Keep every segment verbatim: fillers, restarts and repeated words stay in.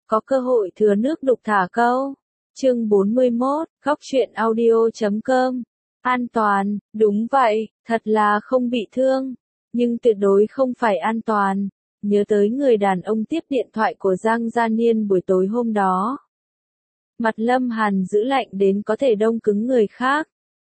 có cơ hội thừa nước đục thả câu. Chương bốn mươi mốt, góc truyện audio chấm com. An toàn, đúng vậy, thật là không bị thương, nhưng tuyệt đối không phải an toàn. Nhớ tới người đàn ông tiếp điện thoại của Giang Gia Niên buổi tối hôm đó. Mặt Lâm Hàn giữ lạnh đến có thể đông cứng người khác.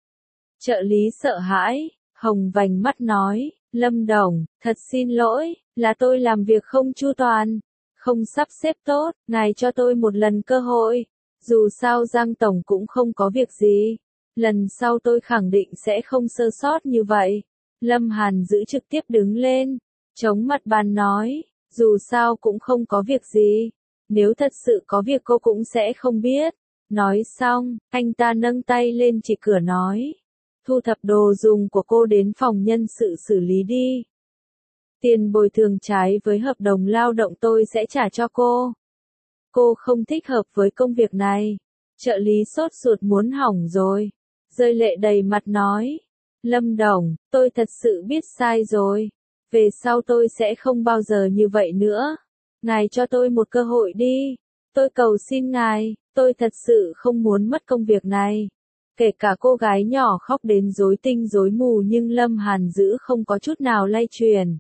Trợ lý sợ hãi, hồng vành mắt nói, Lâm Đồng, thật xin lỗi, là tôi làm việc không chu toàn, không sắp xếp tốt, ngài cho tôi một lần cơ hội. Dù sao Giang Tổng cũng không có việc gì, lần sau tôi khẳng định sẽ không sơ sót như vậy. Lâm Hàn giữ trực tiếp đứng lên, chống mặt bàn nói, dù sao cũng không có việc gì, nếu thật sự có việc cô cũng sẽ không biết. Nói xong, anh ta nâng tay lên chỉ cửa nói, thu thập đồ dùng của cô đến phòng nhân sự xử lý đi. Tiền bồi thường trái với hợp đồng lao động tôi sẽ trả cho cô. Cô không thích hợp với công việc này. Trợ lý sốt ruột muốn hỏng rồi, rơi lệ đầy mặt nói, Lâm Đồng, tôi thật sự biết sai rồi, về sau tôi sẽ không bao giờ như vậy nữa. Ngài cho tôi một cơ hội đi, tôi cầu xin ngài, tôi thật sự không muốn mất công việc này. Kể cả cô gái nhỏ khóc đến rối tinh rối mù nhưng Lâm Hàn giữ không có chút nào lay truyền.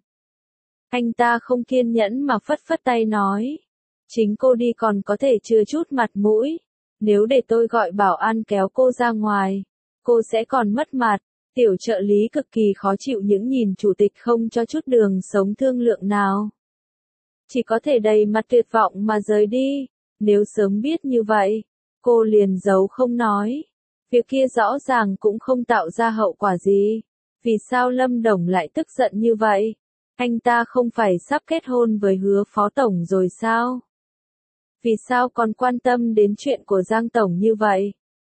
Anh ta không kiên nhẫn mà phất phất tay nói, chính cô đi còn có thể chừa chút mặt mũi, nếu để tôi gọi bảo an kéo cô ra ngoài, cô sẽ còn mất mặt. Tiểu trợ lý cực kỳ khó chịu những nhìn chủ tịch không cho chút đường sống thương lượng nào. Chỉ có thể đầy mặt tuyệt vọng mà rời đi. Nếu sớm biết như vậy, cô liền giấu không nói. Việc kia rõ ràng cũng không tạo ra hậu quả gì. Vì sao Lâm Đồng lại tức giận như vậy? Anh ta không phải sắp kết hôn với Hứa Phó Tổng rồi sao? Vì sao còn quan tâm đến chuyện của Giang Tổng như vậy?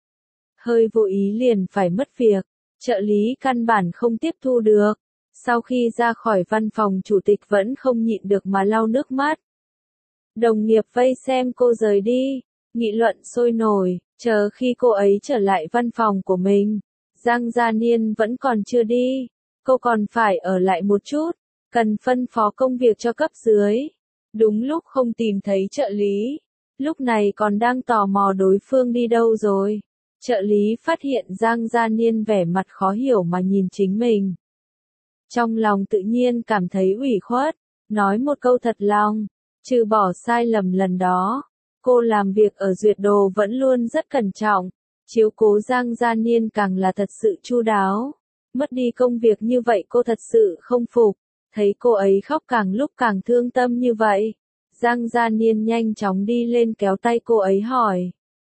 Hơi vô ý liền phải mất việc. Trợ lý căn bản không tiếp thu được. Sau khi ra khỏi văn phòng chủ tịch vẫn không nhịn được mà lau nước mắt. Đồng nghiệp vây xem cô rời đi, nghị luận sôi nổi, chờ khi cô ấy trở lại văn phòng của mình. Giang Gia Niên vẫn còn chưa đi, cô còn phải ở lại một chút, cần phân phó công việc cho cấp dưới. Đúng lúc không tìm thấy trợ lý, lúc này còn đang tò mò đối phương đi đâu rồi. Trợ lý phát hiện Giang Gia Niên vẻ mặt khó hiểu mà nhìn chính mình. Trong lòng tự nhiên cảm thấy ủy khuất, nói một câu thật lòng, trừ bỏ sai lầm lần đó, cô làm việc ở Duyệt Đồ vẫn luôn rất cẩn trọng, chiếu cố Giang Gia Niên càng là thật sự chu đáo. Mất đi công việc như vậy cô thật sự không phục, thấy cô ấy khóc càng lúc càng thương tâm như vậy. Giang Gia Niên nhanh chóng đi lên kéo tay cô ấy hỏi.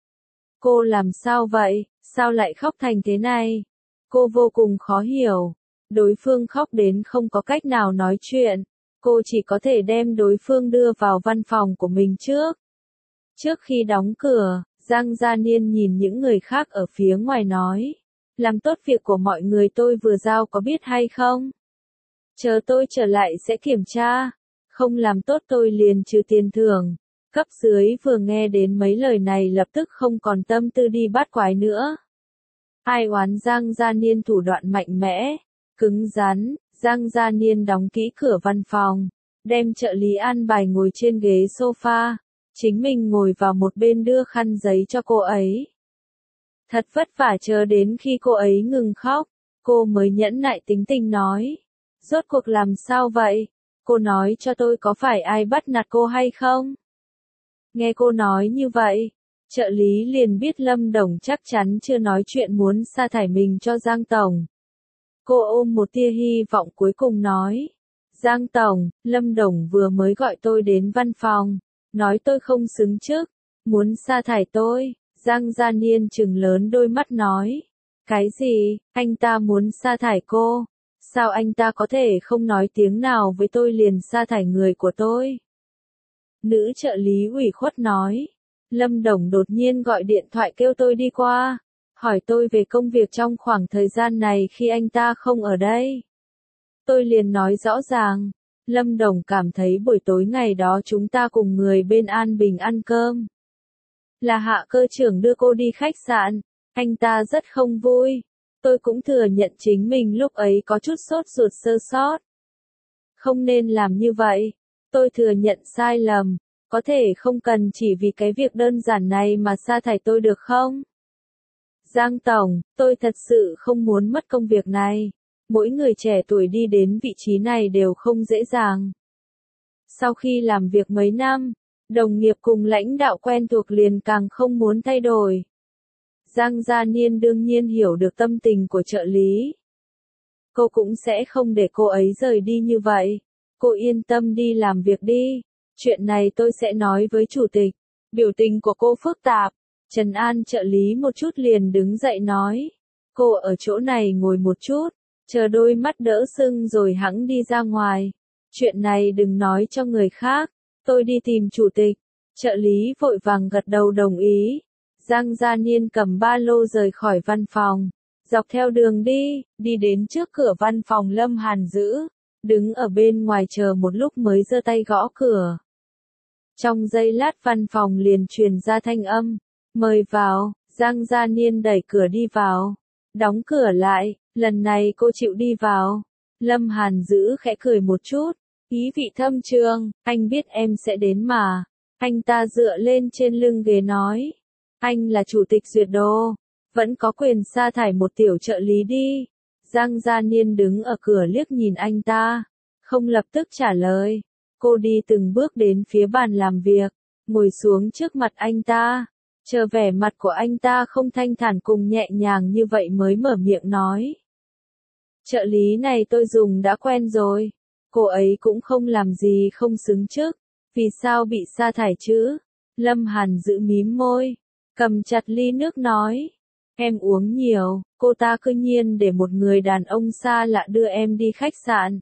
Cô làm sao vậy, sao lại khóc thành thế này? Cô vô cùng khó hiểu. Đối phương khóc đến không có cách nào nói chuyện. Cô chỉ có thể đem đối phương đưa vào văn phòng của mình trước. Trước khi đóng cửa, Giang Gia Niên nhìn những người khác ở phía ngoài nói. Làm tốt việc của mọi người tôi vừa giao có biết hay không? Chờ tôi trở lại sẽ kiểm tra. Không làm tốt tôi liền trừ tiền thưởng. Cấp dưới vừa nghe đến mấy lời này lập tức không còn tâm tư đi bắt quái nữa. Ai oán Giang Gia Niên thủ đoạn mạnh mẽ, cứng rắn. Giang Gia Niên đóng kỹ cửa văn phòng, đem trợ lý an bài ngồi trên ghế sofa, chính mình ngồi vào một bên đưa khăn giấy cho cô ấy. Thật vất vả chờ đến khi cô ấy ngừng khóc, cô mới nhẫn nại tính tình nói. Rốt cuộc làm sao vậy? Cô nói cho tôi có phải ai bắt nạt cô hay không? Nghe cô nói như vậy, trợ lý liền biết Lâm Đồng chắc chắn chưa nói chuyện muốn sa thải mình cho Giang Tổng. Cô ôm một tia hy vọng cuối cùng nói. Giang Tổng, Lâm Đồng vừa mới gọi tôi đến văn phòng, nói tôi không xứng chức, muốn sa thải tôi. Giang Gia Niên trừng lớn đôi mắt nói. Cái gì, anh ta muốn sa thải cô? Sao anh ta có thể không nói tiếng nào với tôi liền sa thải người của tôi? Nữ trợ lý ủy khuất nói. Lâm Đồng đột nhiên gọi điện thoại kêu tôi đi qua, hỏi tôi về công việc trong khoảng thời gian này khi anh ta không ở đây. Tôi liền nói rõ ràng. Lâm Đồng cảm thấy buổi tối ngày đó chúng ta cùng người bên An Bình ăn cơm. Là Hạ cơ trưởng đưa cô đi khách sạn, anh ta rất không vui. Tôi cũng thừa nhận chính mình lúc ấy có chút sốt ruột sơ sót. Không nên làm như vậy. Tôi thừa nhận sai lầm. Có thể không cần chỉ vì cái việc đơn giản này mà sa thải tôi được không? Giang Tổng, tôi thật sự không muốn mất công việc này. Mỗi người trẻ tuổi đi đến vị trí này đều không dễ dàng. Sau khi làm việc mấy năm, đồng nghiệp cùng lãnh đạo quen thuộc liền càng không muốn thay đổi. Giang Gia Niên đương nhiên hiểu được tâm tình của trợ lý. Cô cũng sẽ không để cô ấy rời đi như vậy. Cô yên tâm đi làm việc đi. Chuyện này tôi sẽ nói với chủ tịch. Biểu tình của cô phức tạp. Trần An trợ lý một chút liền đứng dậy nói. Cô ở chỗ này ngồi một chút. Chờ đôi mắt đỡ sưng rồi hẵng đi ra ngoài. Chuyện này đừng nói cho người khác. Tôi đi tìm chủ tịch. Trợ lý vội vàng gật đầu đồng ý. Giang Gia Niên cầm ba lô rời khỏi văn phòng. Dọc theo đường đi, đi đến trước cửa văn phòng Lâm Hàn Dữ. Đứng ở bên ngoài chờ một lúc mới giơ tay gõ cửa. Trong giây lát văn phòng liền truyền ra thanh âm. Mời vào, Giang Gia Niên đẩy cửa đi vào. Đóng cửa lại, lần này cô chịu đi vào. Lâm Hàn Dữ khẽ cười một chút. Ý vị thâm trường, anh biết em sẽ đến mà. Anh ta dựa lên trên lưng ghế nói. Anh là chủ tịch duyệt đô. Vẫn có quyền sa thải một tiểu trợ lý đi. Giang Gia Niên đứng ở cửa liếc nhìn anh ta. Không lập tức trả lời. Cô đi từng bước đến phía bàn làm việc. Ngồi xuống trước mặt anh ta. Chờ vẻ mặt của anh ta không thanh thản cùng nhẹ nhàng như vậy mới mở miệng nói. Trợ lý này tôi dùng đã quen rồi. Cô ấy cũng không làm gì không xứng chức. Vì sao bị sa thải chứ? Lâm Hàn giữ mím môi. Cầm chặt ly nước nói. Em uống nhiều, cô ta cứ nhiên để một người đàn ông xa lạ đưa em đi khách sạn.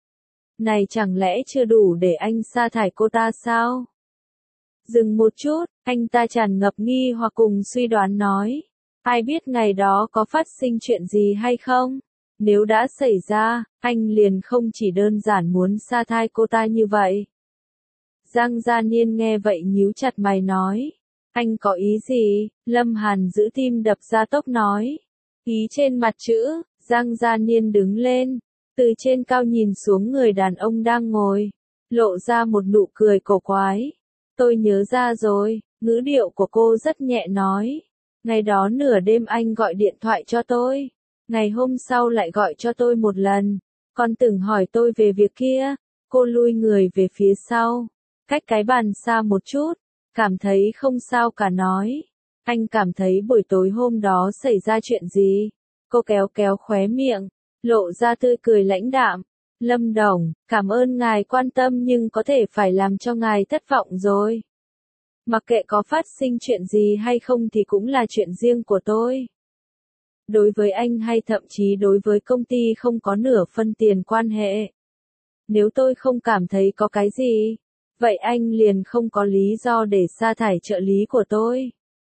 Này chẳng lẽ chưa đủ để anh sa thải cô ta sao? Dừng một chút, anh ta tràn ngập nghi hoặc cùng suy đoán nói. Ai biết ngày đó có phát sinh chuyện gì hay không? Nếu đã xảy ra, anh liền không chỉ đơn giản muốn sa thải cô ta như vậy. Giang Gia Niên nghe vậy nhíu chặt mày nói. Anh có ý gì? Lâm Hàn giữ tim đập ra tốc nói. Ý trên mặt chữ, Giang Gia Niên đứng lên. Từ trên cao nhìn xuống người đàn ông đang ngồi. Lộ ra một nụ cười cổ quái. Tôi nhớ ra rồi, ngữ điệu của cô rất nhẹ nói. Ngày đó nửa đêm anh gọi điện thoại cho tôi. Ngày hôm sau lại gọi cho tôi một lần. Còn từng hỏi tôi về việc kia. Cô lui người về phía sau. Cách cái bàn xa một chút. Cảm thấy không sao cả nói. Anh cảm thấy buổi tối hôm đó xảy ra chuyện gì? Cô kéo kéo khóe miệng. Lộ ra tươi cười lãnh đạm. Lâm Đồng, cảm ơn ngài quan tâm nhưng có thể phải làm cho ngài thất vọng rồi. Mặc kệ có phát sinh chuyện gì hay không thì cũng là chuyện riêng của tôi. Đối với anh hay thậm chí đối với công ty không có nửa phân tiền quan hệ. Nếu tôi không cảm thấy có cái gì, vậy anh liền không có lý do để sa thải trợ lý của tôi.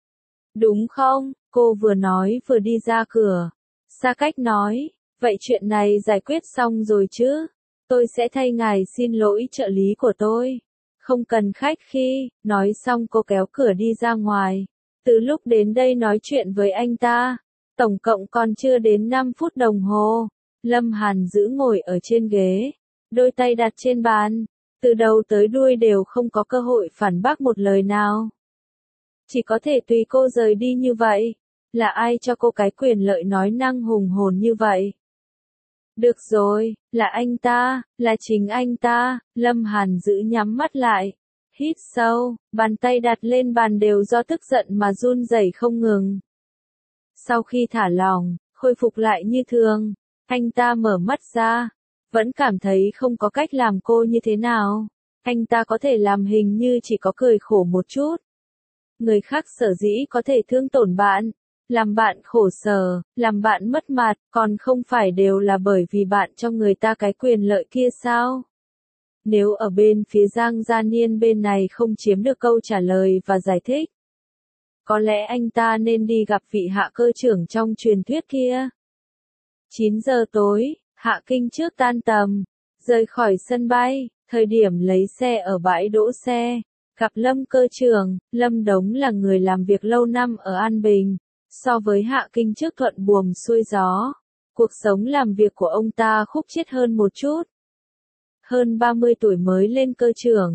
Đúng không? Cô vừa nói vừa đi ra cửa. Sa Cách nói. Vậy chuyện này giải quyết xong rồi chứ? Tôi sẽ thay ngài xin lỗi trợ lý của tôi. Không cần khách khí, nói xong cô kéo cửa đi ra ngoài. Từ lúc đến đây nói chuyện với anh ta, tổng cộng còn chưa đến năm phút đồng hồ. Lâm Hàn giữ ngồi ở trên ghế, đôi tay đặt trên bàn. Từ đầu tới đuôi đều không có cơ hội phản bác một lời nào. Chỉ có thể tùy cô rời đi như vậy. Là ai cho cô cái quyền lợi nói năng hùng hồn như vậy? Được rồi, là anh ta, là chính anh ta. Lâm Hàn giữ nhắm mắt lại. Hít sâu, bàn tay đặt lên bàn đều do tức giận mà run rẩy không ngừng. Sau khi thả lỏng, khôi phục lại như thường, anh ta mở mắt ra. Vẫn cảm thấy không có cách làm cô như thế nào. Anh ta có thể làm hình như chỉ có cười khổ một chút. Người khác sở dĩ có thể thương tổn bạn, làm bạn khổ sở, làm bạn mất mặt, còn không phải đều là bởi vì bạn cho người ta cái quyền lợi kia sao? Nếu ở bên phía Giang Gia Niên bên này không chiếm được câu trả lời và giải thích, có lẽ anh ta nên đi gặp vị Hạ cơ trưởng trong truyền thuyết kia. chín giờ tối, Hạ Kinh trước tan tầm, rời khỏi sân bay, thời điểm lấy xe ở bãi đỗ xe, gặp Lâm cơ trưởng. Lâm Đống là người làm việc lâu năm ở An Bình. So với Hạ Kinh trước thuận buồm xuôi gió, cuộc sống làm việc của ông ta khúc chiết hơn một chút. Hơn ba mươi tuổi mới lên cơ trưởng,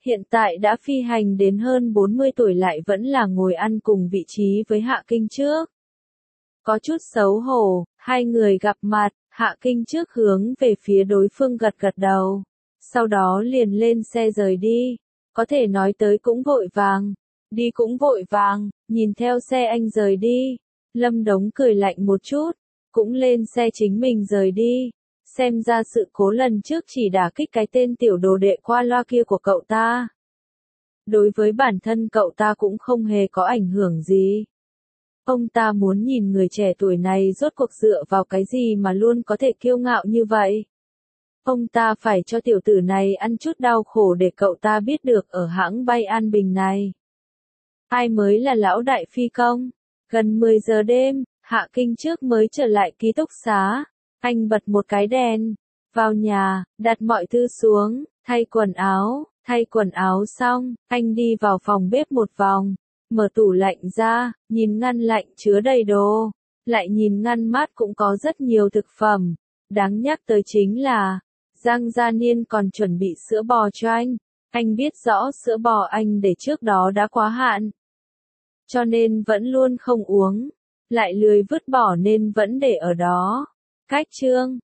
hiện tại đã phi hành đến hơn bốn mươi tuổi lại vẫn là ngồi ăn cùng vị trí với Hạ Kinh Trước. Có chút xấu hổ, hai người gặp mặt, Hạ Kinh Trước hướng về phía đối phương gật gật đầu. Sau đó liền lên xe rời đi. Có thể nói tới cũng vội vàng. Đi cũng vội vàng, nhìn theo xe anh rời đi. Lâm Đống cười lạnh một chút, cũng lên xe chính mình rời đi. Xem ra sự cố lần trước chỉ đả kích cái tên tiểu đồ đệ qua loa kia của cậu ta. Đối với bản thân cậu ta cũng không hề có ảnh hưởng gì. Ông ta muốn nhìn người trẻ tuổi này rốt cuộc dựa vào cái gì mà luôn có thể kiêu ngạo như vậy. Ông ta phải cho tiểu tử này ăn chút đau khổ để cậu ta biết được ở hãng bay An Bình này. Ai mới là lão đại phi công? Gần mười giờ đêm, Hạ Kinh Trước mới trở lại ký túc xá. Anh bật một cái đèn, vào nhà, đặt mọi thứ xuống, thay quần áo, thay quần áo xong, anh đi vào phòng bếp một vòng, mở tủ lạnh ra, nhìn ngăn lạnh chứa đầy đồ, lại nhìn ngăn mát cũng có rất nhiều thực phẩm. Đáng nhắc tới chính là, Giang Gia Niên còn chuẩn bị sữa bò cho anh. Anh biết rõ sữa bò anh để trước đó đã quá hạn, cho nên vẫn luôn không uống, lại lười vứt bỏ nên vẫn để ở đó. Cách chương